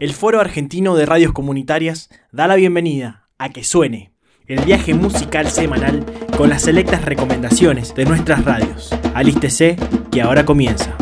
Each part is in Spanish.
El Foro Argentino de Radios Comunitarias da la bienvenida a Que Suene, el viaje musical semanal con las selectas recomendaciones de nuestras radios. Alístese, que ahora comienza.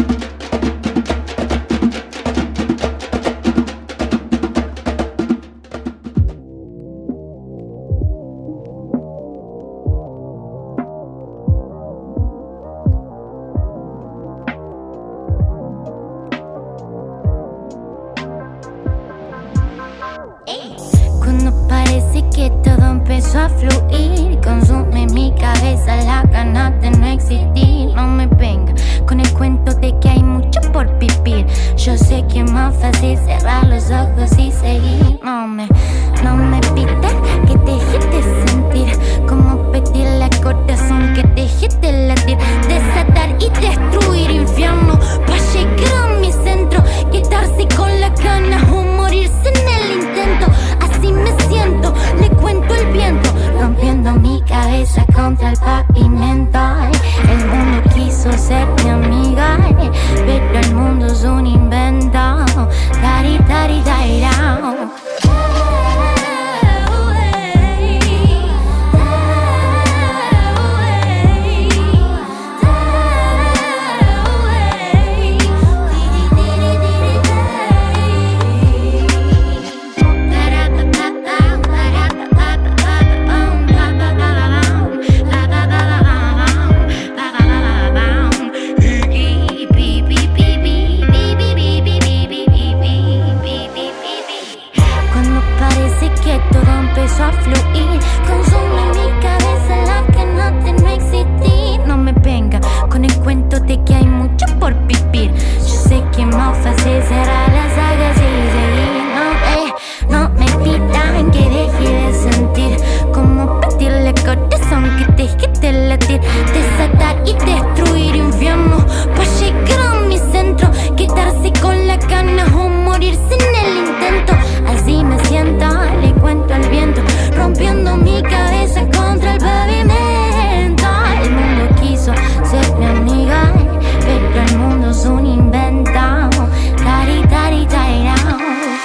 A fluir, consume mi cabeza la ganas de no existir. No me venga con el cuento de que hay mucho por vivir. Yo sé que es más fácil cerrar los ojos y seguir. No me pidas que deje de sentir, como pedirle al corazón que deje de latir, desatar y destruir infierno para llegar a mi centro, quedarse con las ganas o morirse en el intento. Así me siento, le cuento el viento, rompiendo mi cabeza contra el pavimento. El mundo quiso ser mi amiga, pero el mundo es un invento. Dari, dari, dari, down. A fluir, consume mi cabeza la que no te no existir. No me venga con el cuento de que hay mucho por vivir. Yo sé que es más fácil cerrar las sagas y seguir. No me pidan que deje de sentir, como pedirle al corazón que deje de latir, desatar y destruir infierno para llegar a mi centro, quedarse con la ganas o morirse en el intento. Así me siento, le cuento al viento, rompiendo mi cabeza contra el pavimento. El mundo quiso ser mi amiga, pero el mundo es un invento. Dari, dari, dari, down.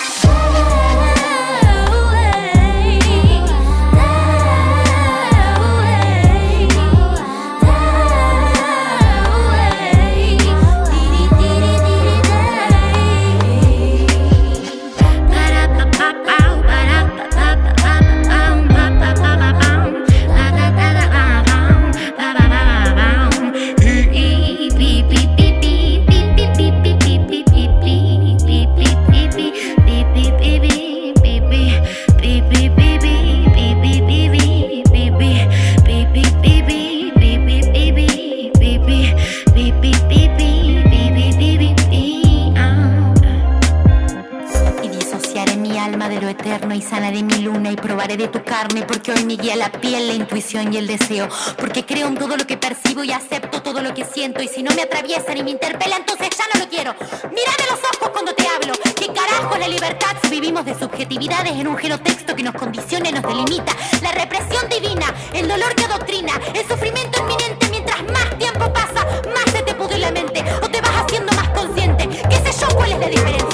Y sanaré mi luna y probaré de tu carne, porque hoy me guía la piel, la intuición y el deseo, porque creo en todo lo que percibo y acepto todo lo que siento, y si no me atraviesa ni me interpela, entonces ya no lo quiero. Mírame a los ojos cuando te hablo. ¿Qué carajo es la libertad si vivimos de subjetividades en un genotexto que nos condiciona y nos delimita? La represión divina, el dolor que adoctrina, el sufrimiento inminente. Mientras más tiempo pasa, más se te pudre la mente, o te vas haciendo más consciente. ¿Qué sé yo cuál es la diferencia?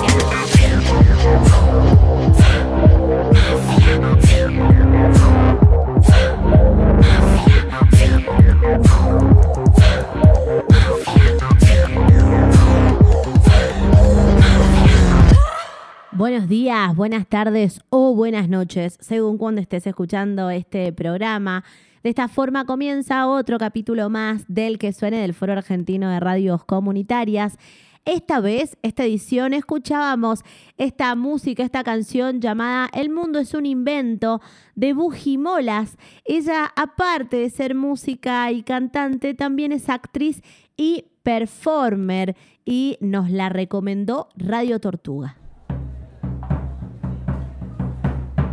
Buenos días, buenas tardes o buenas noches, según cuando estés escuchando este programa. De esta forma comienza otro capítulo más del Que Suene del Foro Argentino de Radios Comunitarias. Esta vez, esta edición, escuchábamos esta música, esta canción llamada El Mundo es un Invento, de Bujimolas. Ella, aparte de ser música y cantante, también es actriz y performer, y nos la recomendó Radio Tortuga.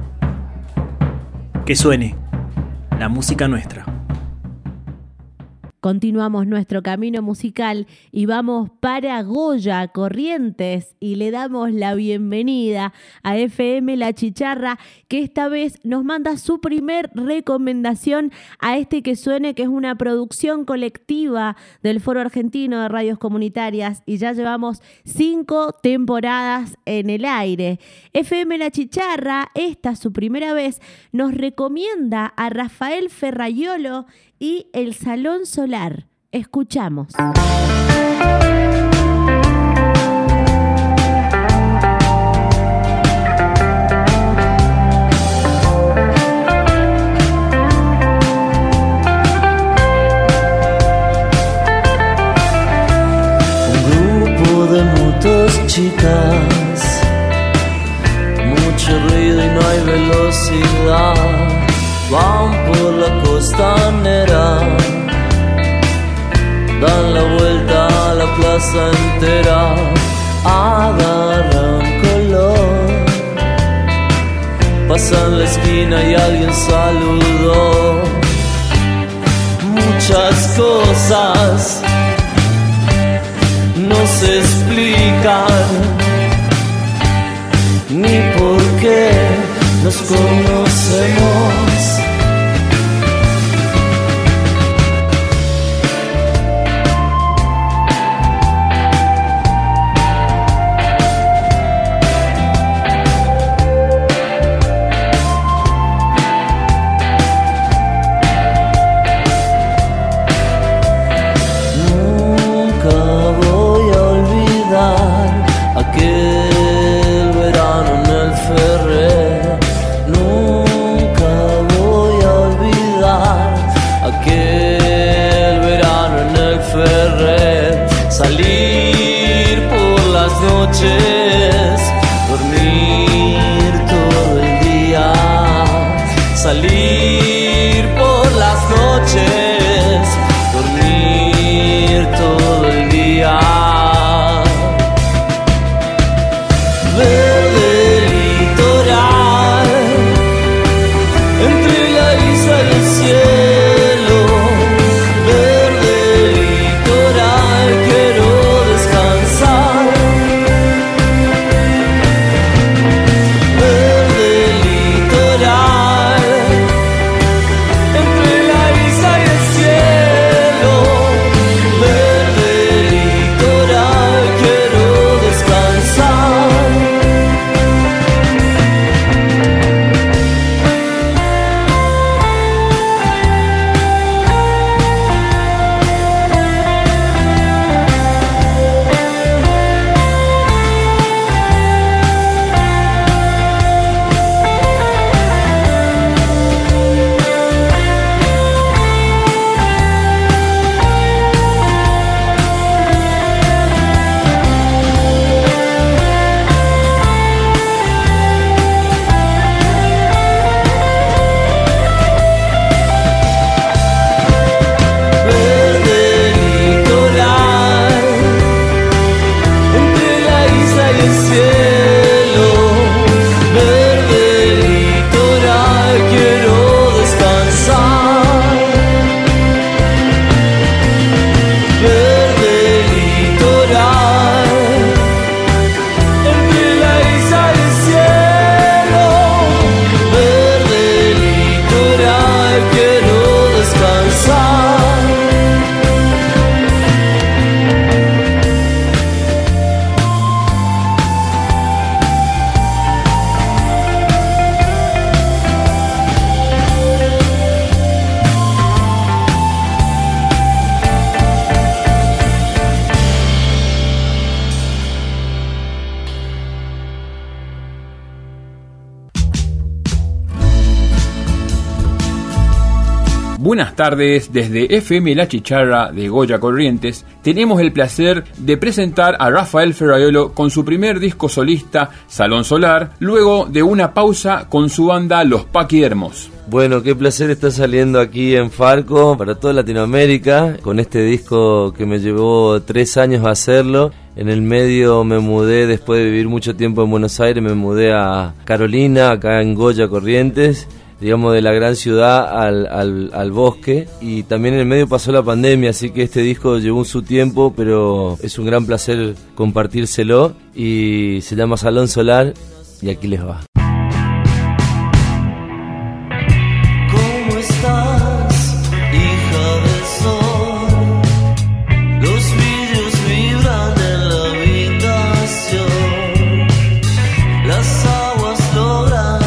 Que suene la música nuestra. Continuamos nuestro camino musical y vamos para Goya Corrientes y le damos la bienvenida a FM La Chicharra, que esta vez nos manda su primer recomendación a este que suene, que es una producción colectiva del Foro Argentino de Radios Comunitarias y ya llevamos 5 temporadas en el aire. FM La Chicharra, esta su primera vez, nos recomienda a Rafael Ferraiolo y El Salón Solar. Escuchamos. Un grupo de motos chicas, mucho ruido y no hay velocidad. Van por la costanera, dan la vuelta a la plaza entera, agarran color, pasan la esquina y alguien saludó. Muchas cosas no se explican, ni por qué nos conocemos. Dormir todo el día, salir por las noches, dormir todo el día. Verde litoral, entre la isla y el cielo, verde litoral, quiero descansar. Buenas tardes, desde FM La Chicharra de Goya Corrientes tenemos el placer de presentar a Rafael Ferraiolo con su primer disco solista, Salón Solar, luego de una pausa con su banda Los Paquidermos. Bueno, qué placer estar saliendo aquí en Farco para toda Latinoamérica con este disco que me llevó 3 años a hacerlo. En el medio me mudé, después de vivir mucho tiempo en Buenos Aires, me mudé a Carolina, acá en Goya Corrientes. digamos, de la gran ciudad al bosque, y también en el medio pasó la pandemia, así que este disco llevó su tiempo, pero es un gran placer compartírselo, y se llama Salón Solar, y aquí les va. ¿Cómo estás, hija del sol? Los vidrios vibran en la habitación, las aguas logran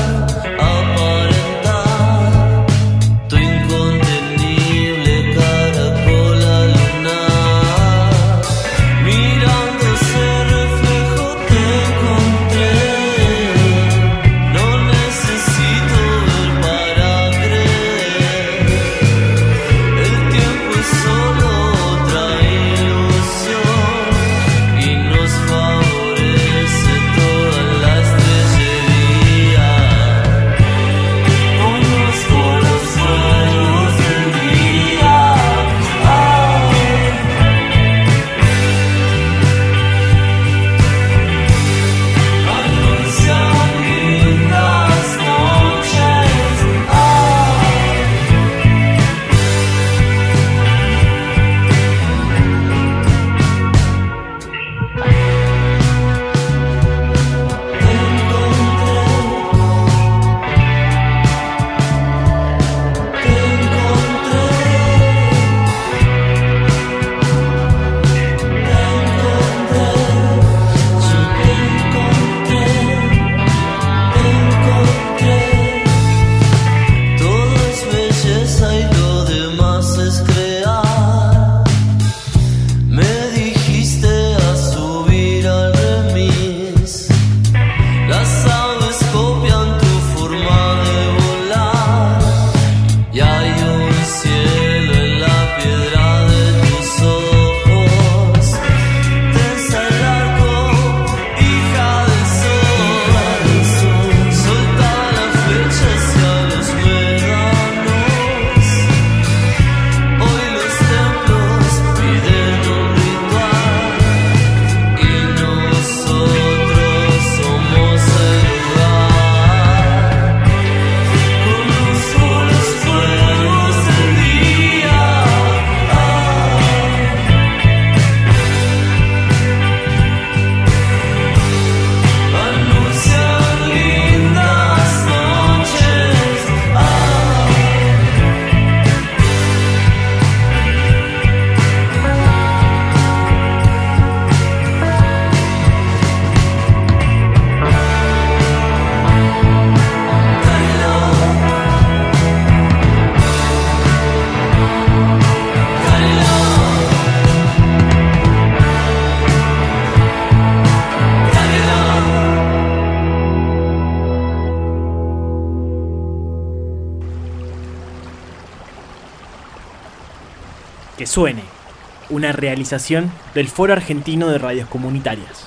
aparentar tu incontenible caracola lunar. Mirando ese reflejo te encontré, no necesito ver para creer. El tiempo es solo otra ilusión y nos favorece toda la estrellería. Conozco los fuegos del día. Anuncian lindas noches. Todo es belleza y lo demás es crear. Me dijiste a subir al remis. Las aves copian tu forma de volar, y hay un cielo en la piedra de tus ojos. Tensa el arco, hija del sol. Solta la flecha hacia los médanos. Hoy los templos piden un ritual y nosotros somos el lugar. Conozco los fuegos del día. Anuncian lindas noches. Que suene, una realización del Foro Argentino de Radios Comunitarias.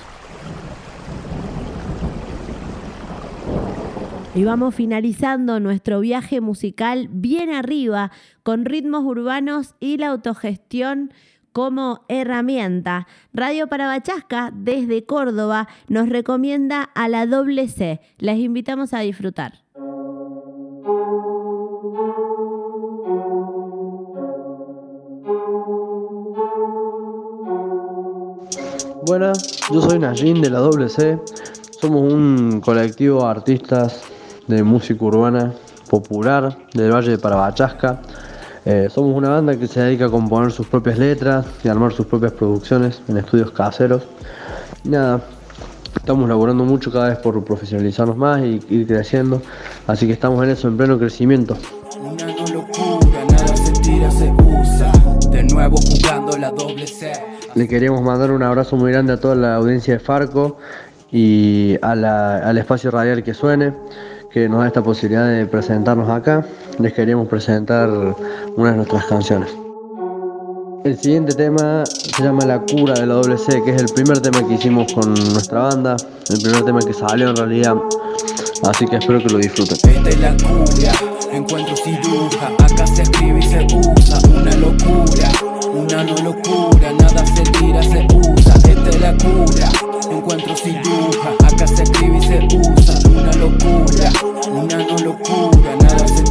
Y vamos finalizando nuestro viaje musical bien arriba, con ritmos urbanos y la autogestión como herramienta. Radio Parabachasca, desde Córdoba, nos recomienda a la Doble C. Les invitamos a disfrutar. Buenas, yo soy Najin de la Doble C. Somos un colectivo de artistas de música urbana popular del Valle de Parabachasca. Somos una banda que se dedica a componer sus propias letras y armar sus propias producciones en estudios caseros. Nada, estamos laburando mucho cada vez por profesionalizarnos más y ir creciendo, así que estamos en eso, en pleno crecimiento. Una no locura, nada se tira, se usa. De nuevo jugando la Doble C. Le queríamos mandar un abrazo muy grande a toda la audiencia de Farco y al espacio radial Que Suene, que nos da esta posibilidad de presentarnos acá. Les queríamos presentar una de nuestras canciones. El siguiente tema se llama La Cura de la Doble C, que es el primer tema que hicimos con nuestra banda, el primer tema que salió en realidad, así que espero que lo disfruten. Esta es la cura, encuentros y dibuja, acá se escribe y se usa, una locura, una no locura, nada se tira, se usa, esta es la cura, encuentros y dibuja, acá se escribe y se usa, una locura, no locura, nada se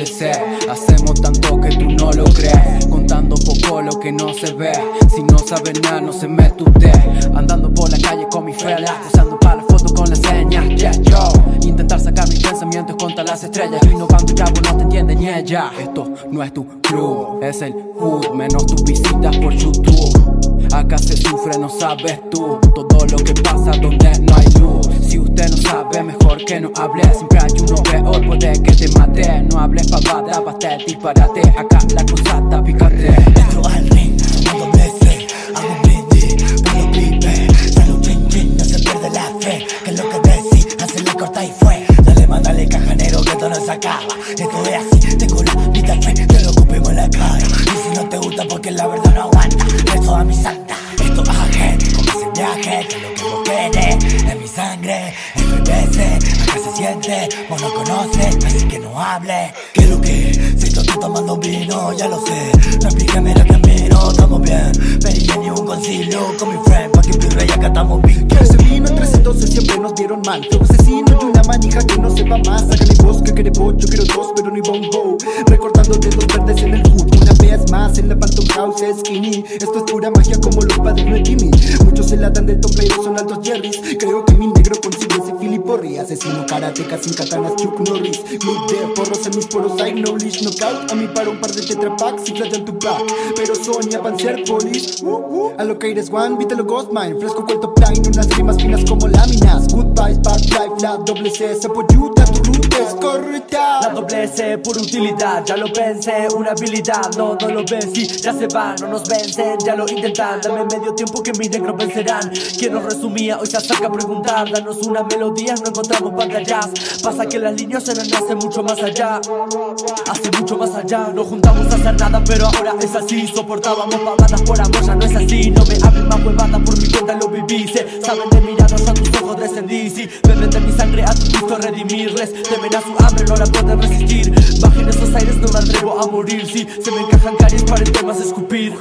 doble C. Hacemos tanto que tú no lo crees, contando poco lo que no se ve. Si no sabes nada no se mete usted. Andando por la calle con mi fela, usando para la foto con la seña. Yeah, yo, intentar sacar mis pensamientos contra las estrellas. Yo innovando ya vos no te entiende ni ella. Esto no es tu club, es el hood, menos tus visitas por YouTube. Acá se sufre, no sabes tú todo lo que pasa donde no hay luz. Si usted no sabe, mejor que no hable. Siempre hay uno peor, puede que te mate. No hables pavada, basta el disparate. Acá la cosa está picante. Entro al ring, no doblece, hago un brindis por los pibes. Salud, chin, chin, no se pierde la fe. Que es lo que decís, hace la corta y fue. Dale, mándale cajanero que esto no se acaba. Esto es así, tengo la vida fe, te lo ocupemos en la cara. Y si no te gusta porque la verdad no aguanta, esto a mi santa. Esto es ajeno, como ese viaje, que lo que vos querés es mi sangre. FBC, acá se siente, vos no conoces, así que no hables. ¿Qué es lo que? Si estoy tomando vino, ya lo sé. No explíqueme el camino, estamos bien. Pero ni un concilio con mi friend, pa' que pirre y acá estamos bien. Que ese vino 13 y 12 siempre nos dieron mal. Fuego asesino y una manija que no sepa más. Sácale vos que querés vos, yo quiero dos, pero ni bongo. Recortando dedos verdes en el hood. Una vez más en la Phantom House skinny. Esto es pura magia como los padrinos de Jimmy. Muchos se la dan del top pero son altos jerrys. Creo que mi negro consigue ese Filiporri. Asesino karateca sin katanas Chuck Norris. Club de porros en mis poros hay no leash knockout. A mí para un par de tetrapacks y flash en tu back. Pero Sonia Panzer Police. A lo que eres one, vítelo Ghostmine. Fresco cuento plain, unas rimas finas como láminas. Goodbyes, bad life, la doble C. Se apoyuta, tu ruta es correcta. La doble C por utilidad, ya lo pensé, una habilidad, no lo ven, si ya se van, no nos vencen, ya lo intentan, dame medio tiempo que mis negros vencerán. Quien nos resumía, hoy se acerca a preguntar, danos una melodía, no encontramos pantallas, pasa que las líneas se nos hacen mucho más allá, hace mucho más allá, no juntamos a hacer nada, pero ahora es así, soportábamos pavadas por amor, ya no es así, no me hablen más huevadas, por mi cuenta lo viví, se saben de mirarnos a tus ojos descendí, si beben de mi sangre a tu Cristo redimirles, temen a su hambre, no la pueden resistir, bajen esos aires, no me atrevo a morir, si se me encajan caries para el tema es escupir.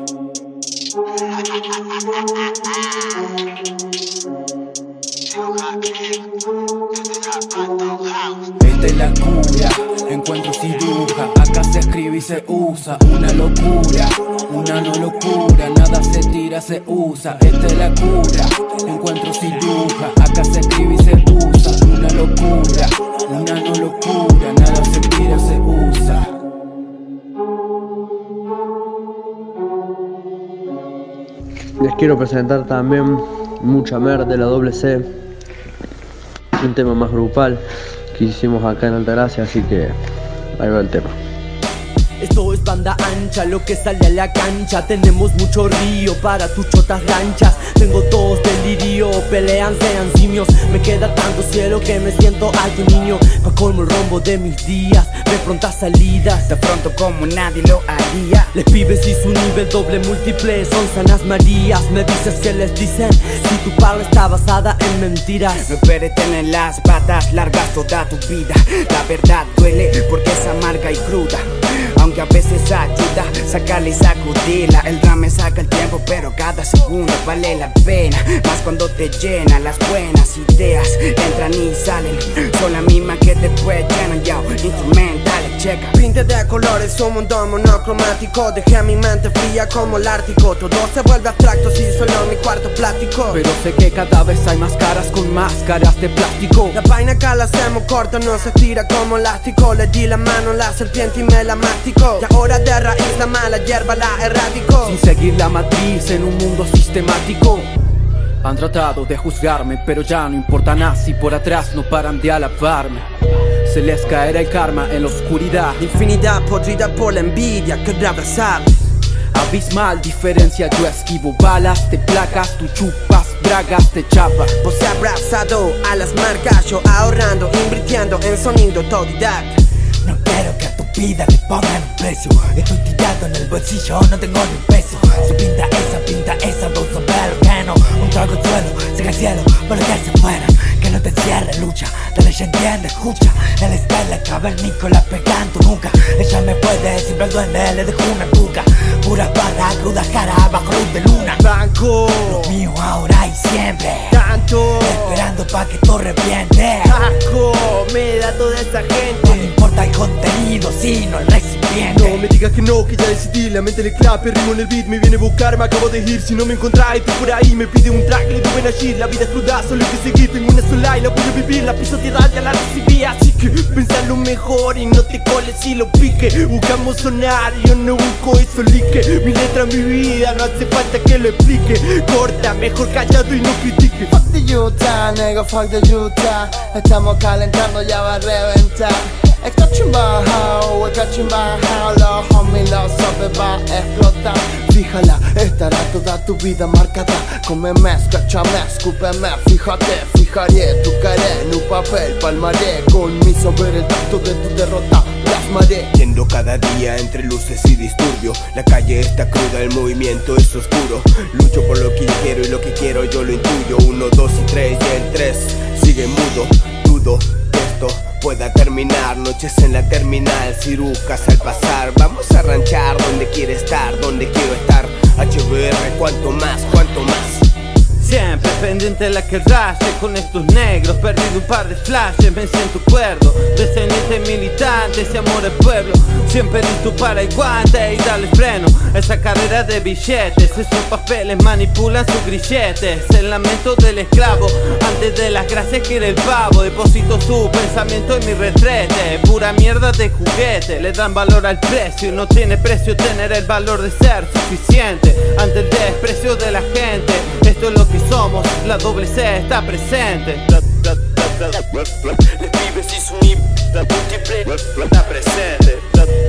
Esta es la cura, encuentros y dibuja. Acá se escribe y se usa. Una locura, una no locura. Nada se tira, se usa. Esta es la cura, encuentros y dibuja. Acá se escribe y se usa. Una locura, una no locura. Nada se tira, se usa. Les quiero presentar también Mucha Mer de la doble C, un tema más grupal que hicimos acá en Altagracia, así que ahí va el tema. Esto es banda ancha, lo que sale a la cancha. Tenemos mucho río para tus chotas ranchas. Tengo dos delirio, pelean sean simios. Me queda tanto cielo que me siento alto niño. Pa' colmo el rombo de mis días, de prontas salidas. De pronto como nadie lo haría. Les pibes y su nivel doble múltiple son sanas marías. Me dices que les dicen si tu parla está basada en mentiras. No esperes tener las patas largas toda tu vida. La verdad duele porque es amarga y cruda. Aunque a veces ayuda, sacarla y sacudirla. El drama saca el tiempo, pero cada segundo vale la pena. Más cuando te llenan las buenas ideas. Entran y salen, son la misma que después llenan. Ya, instrumentales, checa. Pinte de colores, un mundo monocromático. Dejé mi mente fría como el Ártico. Todo se vuelve abstracto si solo mi cuarto plástico. Pero sé que cada vez hay más caras con máscaras de plástico. La vaina acá la hacemos corta, no se estira como elástico. Le di la mano a la serpiente y me la mastico. Y ahora de raíz la mala hierba la erradico. Sin seguir la matriz en un mundo sistemático. Han tratado de juzgarme, pero ya no importa nada si por atrás no paran de alabarme. Se les caerá el karma en la oscuridad. Infinidad podrida por la envidia que abrazar. Abismal diferencia, yo esquivo balas, te placas, tú chupas, bragas, te chapa. Vos abrazado a las marcas, yo ahorrando, invirtiendo en sonido autodidacta. No quiero que a tu vida le pongan un precio. Estoy tirado en el bolsillo, no tengo ni un peso. Se pinta esa, vos sabés lo que no. Un trago al suelo, sigue el cielo, por lo que se fueran. Que no te cierre, lucha, dale ya entiende, escucha. Él está en la cavernícola pegando nunca. Ella me puede decir al duende, le dejo una tuca. Puras barras, crudas caras, bajo luz de luna. Banco, lo mío ahora y siempre. Tanto, esperando pa' que todo reviente. Asco, me da toda esa gente. No me importa importa el contenido, sino el recipiente. No me digas que no, que ya decidí. La mente le clape, rimo en el beat, me viene a buscar, me acabo de ir. Si no me encontráis, tú por ahí me pide un track, le doy allí. La vida es cruda, solo hay que seguir, tengo una sola y la voy a vivir. La piso tierra ya la recibí, así que pensalo mejor y no te coles y lo pique. Buscamos sonar, yo no busco eso like. Mi letra, mi vida, no hace falta que lo explique. Corta, mejor callado y no critique. Fuck the Utah, nigga, fuck the Utah. Estamos calentando, ya va a reventar. Es cachimbajao, los homies lo sabe, va a explotar. Fíjala, estará toda tu vida marcada. Cómeme, escúchame, escúpeme, fíjate, fijaré tu cara en un papel, palmaré con mi saber el tacto de tu derrota. Plasmaré. Yendo cada día entre luces y disturbio. La calle está cruda, el movimiento es oscuro. Lucho por lo que yo quiero y lo que quiero yo lo intuyo. 1, 2 y 3 y el 3 sigue mudo. Dudo que esto pueda terminar. Noches en la terminal, cirujas al pasar. Vamos a ranchar donde quiere estar, donde quiero estar. HBR, cuanto más, cuanto más. Siempre pendiente de la que raye. Con estos negros perdido un par de flashes. Me siento cuerdo, descendiente militante, ese amor al pueblo. Siempre listo para el guante y darle freno a esa carrera de billetes. Esos papeles manipulan sus grilletes. El lamento del esclavo antes de las gracias quiere el pavo. Deposito su pensamiento en mi retrete. Pura mierda de juguete. Le dan valor al precio. No tiene precio tener el valor de ser suficiente ante el desprecio de la gente. Esto es lo que somos, la doble C está presente. Les pibes y su NIP, la múltiple está presente.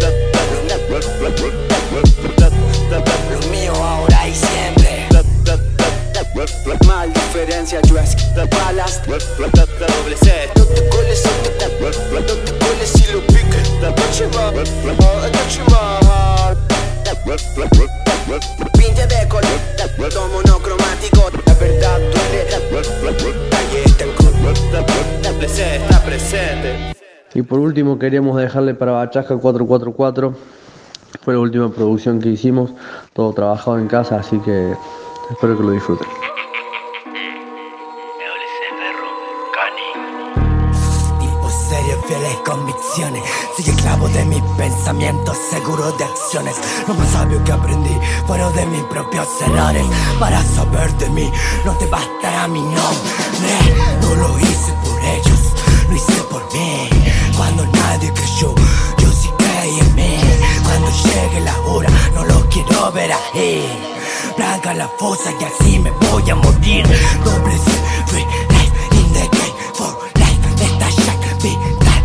Lo mío ahora y siempre. Mal diferencia, yo es que balas. La doble C. No te coles, no te coles y lo piques. Pinte de color, todo monocromático. La verdad duele, calle está en cruz. La doble C está presente. Y por último queríamos dejarle para Bachasca 444. Fue la última producción que hicimos, todo trabajado en casa, así que espero que lo disfruten. Fieles convicciones, soy esclavo de mis pensamientos, seguro de acciones. Lo más sabio que aprendí fueron de mis propios errores. Para saber de mí no te bastará mi nombre. No lo hice por ellos, lo hice por mí. Cuando nadie creyó, yo sí creí en mí. Cuando llegue la hora, no lo quiero ver ahí. Blanca la fosa y así me voy a morir. Doble C, free life in the game for life. Esta shot, be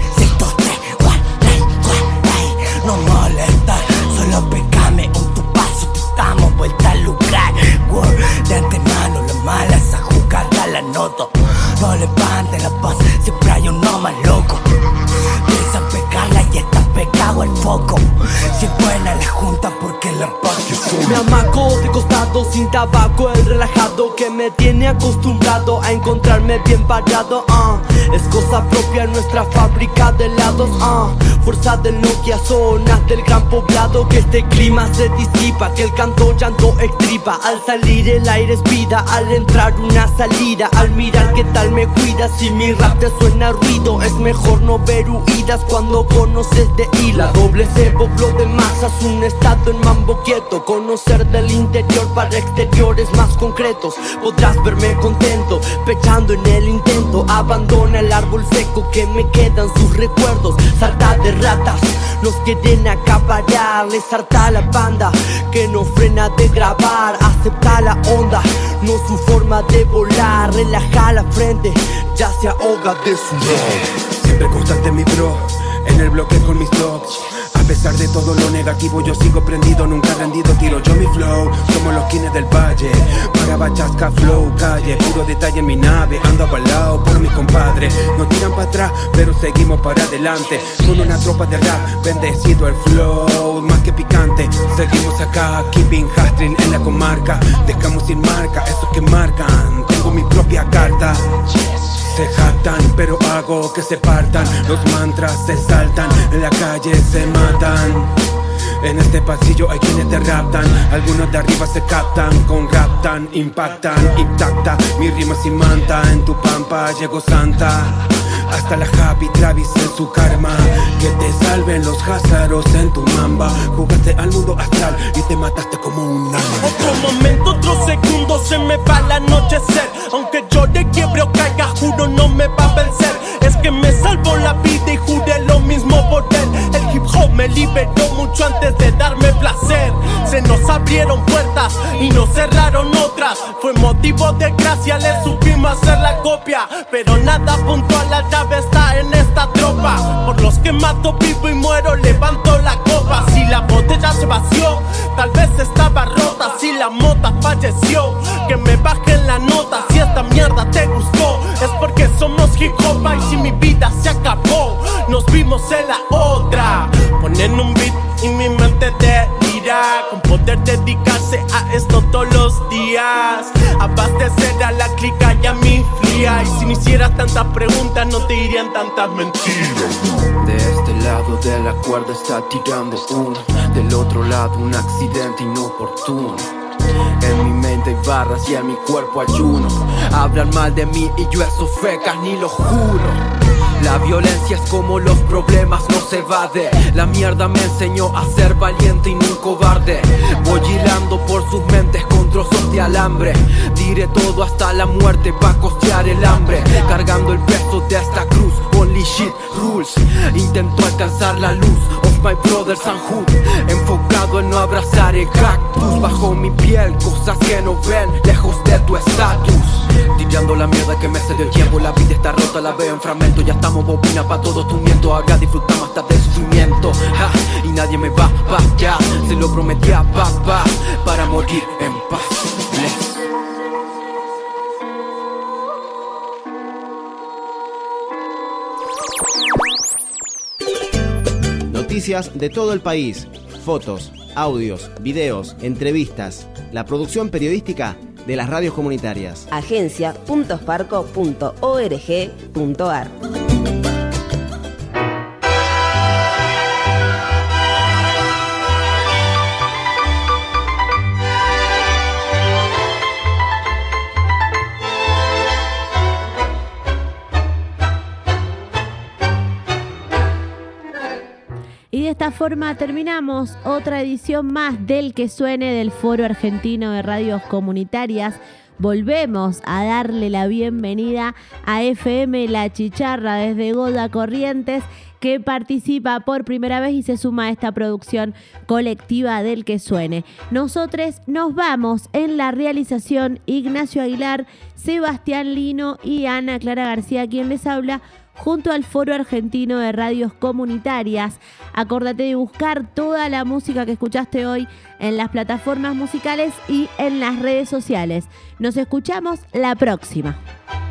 no molestar, solo pegame un tupazo, damos vuelta al lugar. Word, de antemano la mala esa jugada la noto. No levanten la voz, siempre hay uno más loco. Piensan pegarla y está pegado al foco. Si es buena la junta porque la parte suma. Me amaco de costado sin tabaco, el relajado que me tiene acostumbrado a encontrarme bien parado. Es cosa propia nuestra fábrica de helados. Fuerza del Nokia, zonas del gran poblado. Que este clima se disipa, que el canto llanto extripa. Al salir el aire es vida, al entrar una salida. Al mirar qué tal me cuidas, si mi rap te suena ruido. Es mejor no ver huidas cuando conoces de hilo. La doble C, pueblo de masas, un estado en mambo quieto. Conocer del interior para exteriores más concretos. Podrás verme contento, pechando en el intento. Abandona el árbol seco que me quedan sus recuerdos. Sarta de ratas, nos quieren acabar. Les harta la banda que no frena de grabar. Acepta la onda, no su forma de volar. Relaja la frente, ya se ahoga de su voz. Siempre constante mi bro, en el bloque con mis blogs. A pesar de todo lo negativo yo sigo prendido, nunca rendido, tiro yo mi flow. Somos los kines del valle, para Bachasca flow, calle, puro detalle en mi nave. Ando avalado por mis compadres, nos tiran para atrás pero seguimos para adelante. Con una tropa de rap, bendecido el flow, más que picante. Seguimos acá, keeping hustling en la comarca. Dejamos sin marca, esos que marcan, tengo mi propia carta. Se jactan, pero hago que se partan. Los mantras se saltan, en la calle se matan. En este pasillo hay quienes te raptan. Algunos de arriba se captan, con rap tan impactan, intacta. Mi rima sin manta, en tu pampa llegó Santa. Hasta la Happy Travis en su karma. Que te salven los házaros en tu mamba. Jugaste al mundo astral y te mataste como un alma. Otro momento, otro segundo, se me va el anochecer. Aunque llore, quiebre o caiga, juro no me va a vencer. Es que me salvó la vida y juré lo mismo por él. El hip hop me liberó mucho antes de darme placer. Se nos abrieron puertas y nos cerraron otras. Fue motivo de gracia, le supimos hacer la copia. Pero nada puntual, la llave está en esta tropa. Por los que mato, vivo y muero, levanto la copa. Si la botella se vació, tal vez estaba rota. Si la mota falleció, que me bajen la nota. Si esta mierda te gustó, es porque somos hip hop. Y si mi vida se acabó, nos vimos en la otra. Ponen un beat y mi mente delira, con poder dedicarse a esto todos los días. Abastecer a la clica y a mi fría. Y si no hicieras tantas preguntas, no te dirían tantas mentiras. De este lado de la cuerda está tirando uno, del otro lado un accidente inoportuno. En mi mente hay barras y en mi cuerpo ayuno. Hablan mal de mí y yo eso fecas ni lo juro. La violencia es como los problemas, no se evade. La mierda me enseñó a ser valiente y no un cobarde. Voy hilando por sus mentes con trozos de alambre. Diré todo hasta la muerte pa' costear el hambre. Cargando el peso de esta cruz, only shit rules. Intento alcanzar la luz of my brothers and hood. Enfocado en no abrazar el cactus. Bajo mi piel, cosas que no ven, lejos de tu estatus. Tirando la mierda que me cedió el tiempo. La vida está rota, la veo en fragmentos. Ya estamos bobina pa' todo tu miento. Acá disfrutamos hasta del sufrimiento, ja, y nadie me va a fallar. Se lo prometí a papá para morir en paz. Bless. Noticias de todo el país, fotos, audios, videos, entrevistas, la producción periodística de las radios comunitarias. Agencia.sparco.org.ar. Y de esta forma terminamos otra edición más del Que Suene del Foro Argentino de Radios Comunitarias. Volvemos a darle la bienvenida a FM La Chicharra desde Goya Corrientes, que participa por primera vez y se suma a esta producción colectiva del Que Suene. Nosotros nos vamos. En la realización, Ignacio Aguilar, Sebastián Lino y Ana Clara García, quien les habla, junto al Foro Argentino de Radios Comunitarias. Acordate de buscar toda la música que escuchaste hoy en las plataformas musicales y en las redes sociales. Nos escuchamos la próxima.